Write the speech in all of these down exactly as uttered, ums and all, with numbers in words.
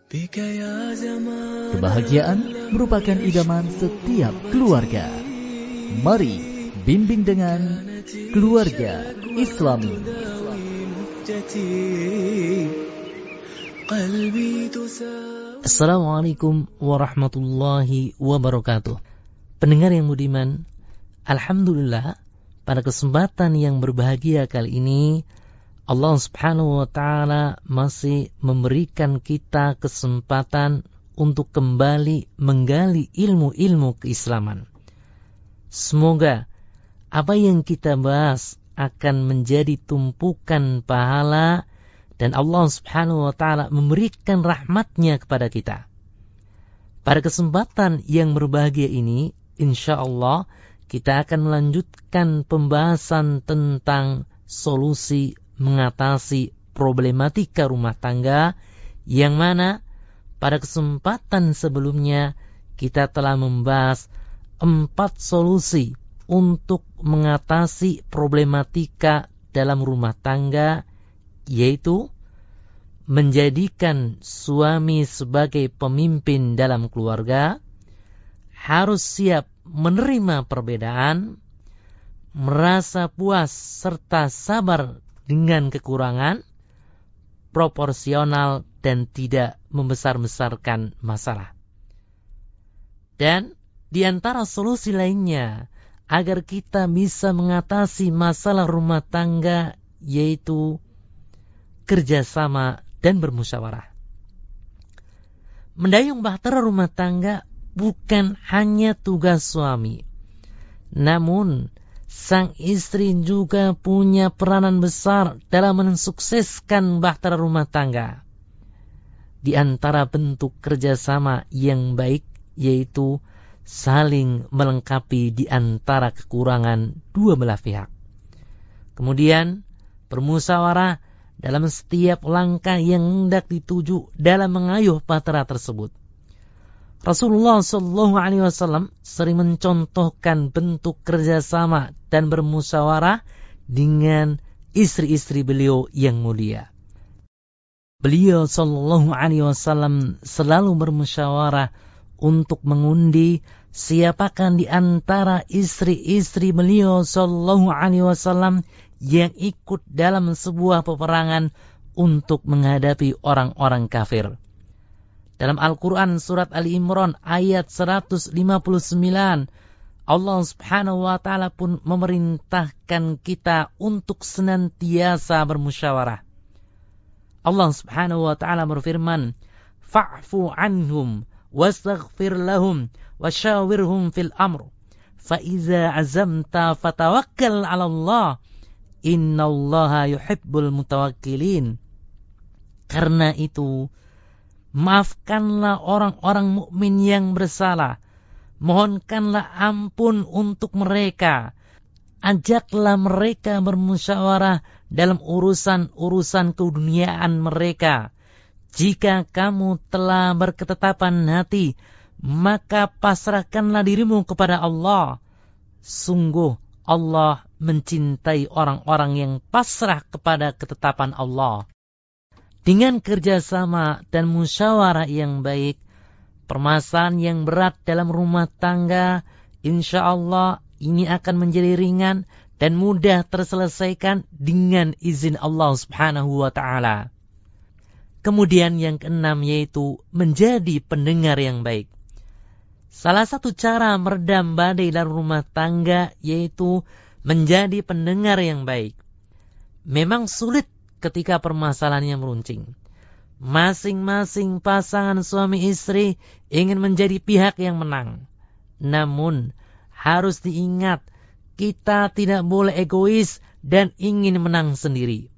Kebahagiaan merupakan idaman setiap keluarga. Mari bimbing dengan Keluarga Islami. Assalamualaikum warahmatullahi wabarakatuh. Pendengar yang budiman, alhamdulillah pada kesempatan yang berbahagia kali ini Allah subhanahu wa ta'ala masih memberikan kita kesempatan untuk kembali menggali ilmu-ilmu keislaman. Semoga apa yang kita bahas akan menjadi tumpukan pahala dan Allah subhanahu wa ta'ala memberikan rahmatnya kepada kita. Pada kesempatan yang berbahagia ini, insya Allah kita akan melanjutkan pembahasan tentang solusi mengatasi problematika rumah tangga, yang mana pada kesempatan sebelumnya kita telah membahas empat solusi untuk mengatasi problematika dalam rumah tangga, yaitu menjadikan suami sebagai pemimpin dalam keluarga, harus siap menerima perbedaan, merasa puas serta sabar dengan kekurangan, proporsional dan tidak membesar-besarkan masalah. Dan di antara solusi lainnya agar kita bisa mengatasi masalah rumah tangga yaitu kerjasama dan bermusyawarah. Mendayung bahtera rumah tangga bukan hanya tugas suami, namun sang istri juga punya peranan besar dalam mensukseskan bahtera rumah tangga. Di antara bentuk kerjasama yang baik yaitu saling melengkapi di antara kekurangan dua belah pihak. Kemudian bermusyawarah dalam setiap langkah yang hendak dituju dalam mengayuh bahtera tersebut. Rasulullah shallallahu alaihi wasallam sering mencontohkan bentuk kerjasama dan bermusyawarah dengan istri-istri beliau yang mulia. Beliau shallallahu alaihi wasallam selalu bermusyawarah untuk mengundi siapakah di antara istri-istri beliau shallallahu alaihi wasallam yang ikut dalam sebuah peperangan untuk menghadapi orang-orang kafir. Dalam Al-Quran surat Ali Imran ayat seratus lima puluh sembilan, Allah subhanahu wa ta'ala pun memerintahkan kita untuk senantiasa bermusyawarah. Allah subhanahu wa ta'ala berfirman, fa'fu anhum wastaghfir lahum wasyawirhum fil amr fa'iza azamta fatawakkal ala Allah innallaha yuhibbul mutawakkilin. Karena itu maafkanlah orang-orang mukmin yang bersalah, mohonkanlah ampun untuk mereka, ajaklah mereka bermusyawarah dalam urusan-urusan keduniaan mereka. Jika kamu telah berketetapan hati, maka pasrahkanlah dirimu kepada Allah. Sungguh Allah mencintai orang-orang yang pasrah kepada ketetapan Allah. Dengan kerjasama dan musyawarah yang baik, permasalahan yang berat dalam rumah tangga, insya Allah ini akan menjadi ringan dan mudah terselesaikan dengan izin Allah subhanahu wa ta'ala. Kemudian yang keenam yaitu menjadi pendengar yang baik. Salah satu cara meredam badai dalam rumah tangga yaitu menjadi pendengar yang baik. Memang sulit ketika permasalahannya meruncing. Masing-masing pasangan suami istri ingin menjadi pihak yang menang. Namun harus diingat, kita tidak boleh egois dan ingin menang sendiri.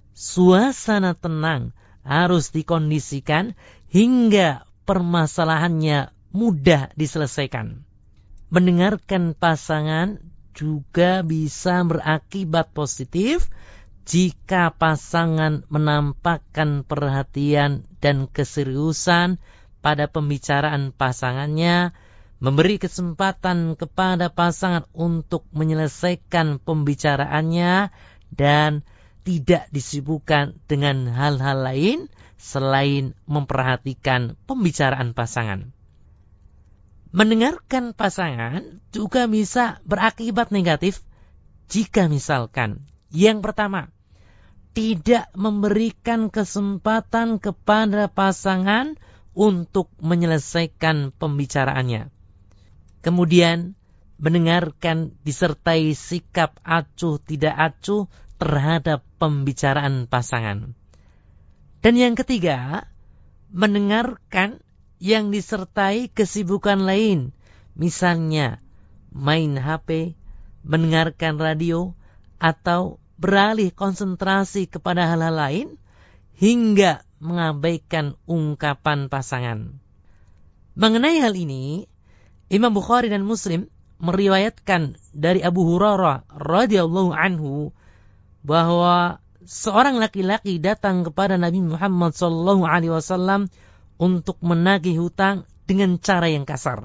Suasana tenang harus dikondisikan hingga permasalahannya mudah diselesaikan. Mendengarkan pasangan juga bisa berakibat positif jika pasangan menampakkan perhatian dan keseriusan pada pembicaraan pasangannya, memberi kesempatan kepada pasangan untuk menyelesaikan pembicaraannya dan tidak disibukkan dengan hal-hal lain selain memperhatikan pembicaraan pasangan. Mendengarkan pasangan juga bisa berakibat negatif jika misalkan yang pertama, tidak memberikan kesempatan kepada pasangan untuk menyelesaikan pembicaraannya. Kemudian, mendengarkan disertai sikap acuh tidak acuh terhadap pembicaraan pasangan. Dan yang ketiga, mendengarkan yang disertai kesibukan lain, misalnya main H P, mendengarkan radio, atau beralih konsentrasi kepada hal-hal lain, hingga mengabaikan ungkapan pasangan. Mengenai hal ini, Imam Bukhari dan Muslim meriwayatkan dari Abu Hurairah radhiyallahu anhu bahwa seorang laki-laki datang kepada Nabi Muhammad sallallahu alaihi wasallam untuk menagih hutang dengan cara yang kasar.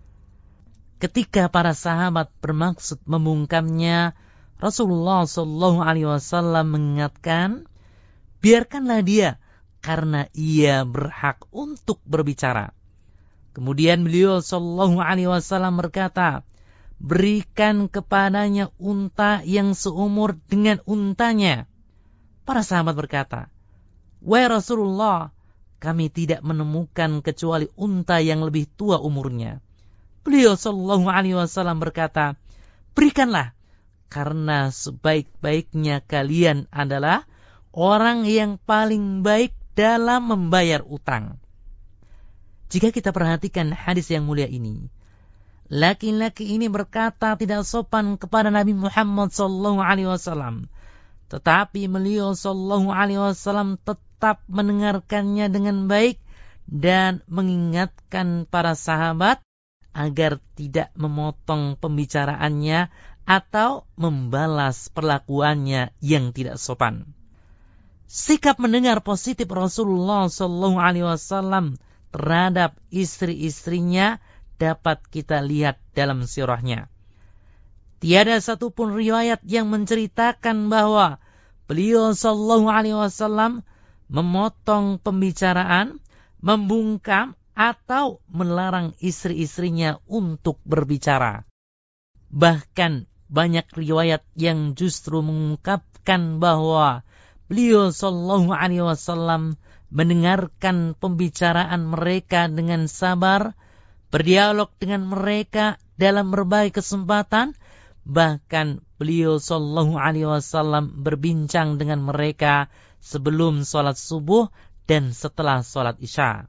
Ketika para sahabat bermaksud membungkamnya, Rasulullah sallallahu alaihi wasallam mengingatkan, biarkanlah dia karena ia berhak untuk berbicara. Kemudian beliau sallallahu alaihi wasallam berkata, berikan kepadanya unta yang seumur dengan untanya. Para sahabat berkata, wahai Rasulullah, kami tidak menemukan kecuali unta yang lebih tua umurnya. Beliau sallallahu alaihi wasallam berkata, berikanlah, karena sebaik-baiknya kalian adalah orang yang paling baik dalam membayar utang. Jika kita perhatikan hadis yang mulia ini, laki-laki ini berkata tidak sopan kepada Nabi Muhammad sallallahu alaihi wasallam, tetapi beliau sallallahu alaihi wasallam tetap mendengarkannya dengan baik dan mengingatkan para sahabat agar tidak memotong pembicaraannya atau membalas perlakuannya yang tidak sopan. Sikap mendengar positif Rasulullah sallallahu alaihi wasallam terhadap istri-istrinya dapat kita lihat dalam sirahnya. Tiada satupun riwayat yang menceritakan bahwa beliau sallallahu alaihi wasallam memotong pembicaraan, membungkam atau melarang istri-istrinya untuk berbicara. Bahkan banyak riwayat yang justru mengungkapkan bahwa beliau sallallahu alaihi wasallam mendengarkan pembicaraan mereka dengan sabar, berdialog dengan mereka dalam berbagai kesempatan, bahkan beliau sallallahu alaihi wasallam berbincang dengan mereka sebelum sholat subuh dan setelah sholat isya.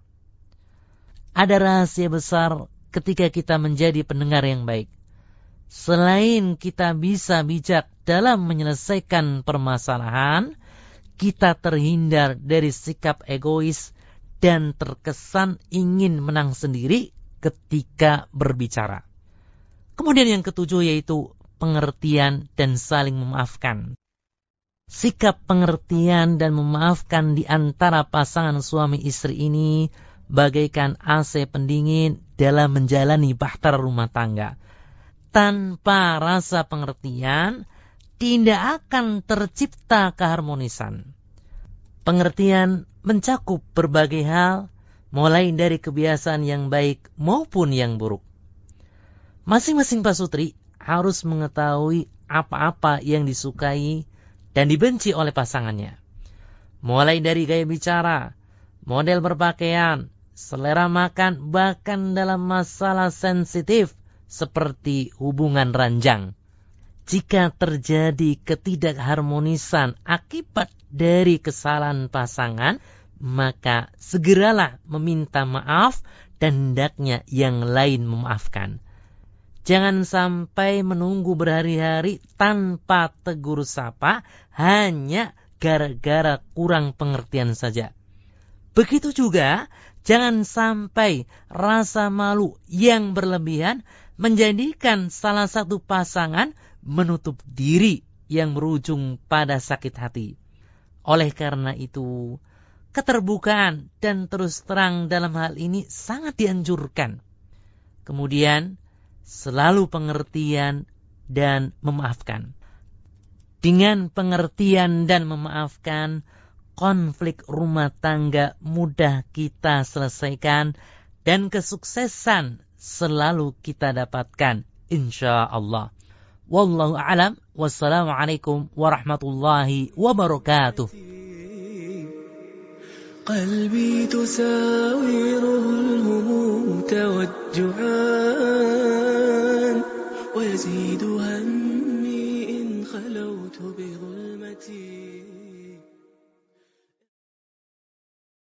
Ada rahasia besar ketika kita menjadi pendengar yang baik. Selain kita bisa bijak dalam menyelesaikan permasalahan, kita terhindar dari sikap egois dan terkesan ingin menang sendiri ketika berbicara. Kemudian yang ketujuh yaitu pengertian dan saling memaafkan. Sikap pengertian dan memaafkan di antara pasangan suami istri ini bagaikan A C pendingin dalam menjalani bahtera rumah tangga. Tanpa rasa pengertian, tidak akan tercipta keharmonisan. Pengertian mencakup berbagai hal, mulai dari kebiasaan yang baik maupun yang buruk. Masing-masing pasutri harus mengetahui apa-apa yang disukai dan dibenci oleh pasangannya. Mulai dari gaya bicara, model berpakaian, selera makan, bahkan dalam masalah sensitif seperti hubungan ranjang. Jika terjadi ketidakharmonisan akibat dari kesalahan pasangan, maka segeralah meminta maaf dan hendaknya yang lain memaafkan. Jangan sampai menunggu berhari-hari tanpa tegur sapa hanya gara-gara kurang pengertian saja. Begitu juga jangan sampai rasa malu yang berlebihan menjadikan salah satu pasangan menutup diri yang berujung pada sakit hati. Oleh karena itu, keterbukaan dan terus terang dalam hal ini sangat dianjurkan. Kemudian, selalu pengertian dan memaafkan. Dengan pengertian dan memaafkan, konflik rumah tangga mudah kita selesaikan dan kesuksesan selalu kita dapatkan insyaallah. Wallahu a'lam. Wassalamualaikum warahmatullahi wabarakatuh. قلبي تساوره الهموم توجعان ويزيد همي إن خلوت بظلمتي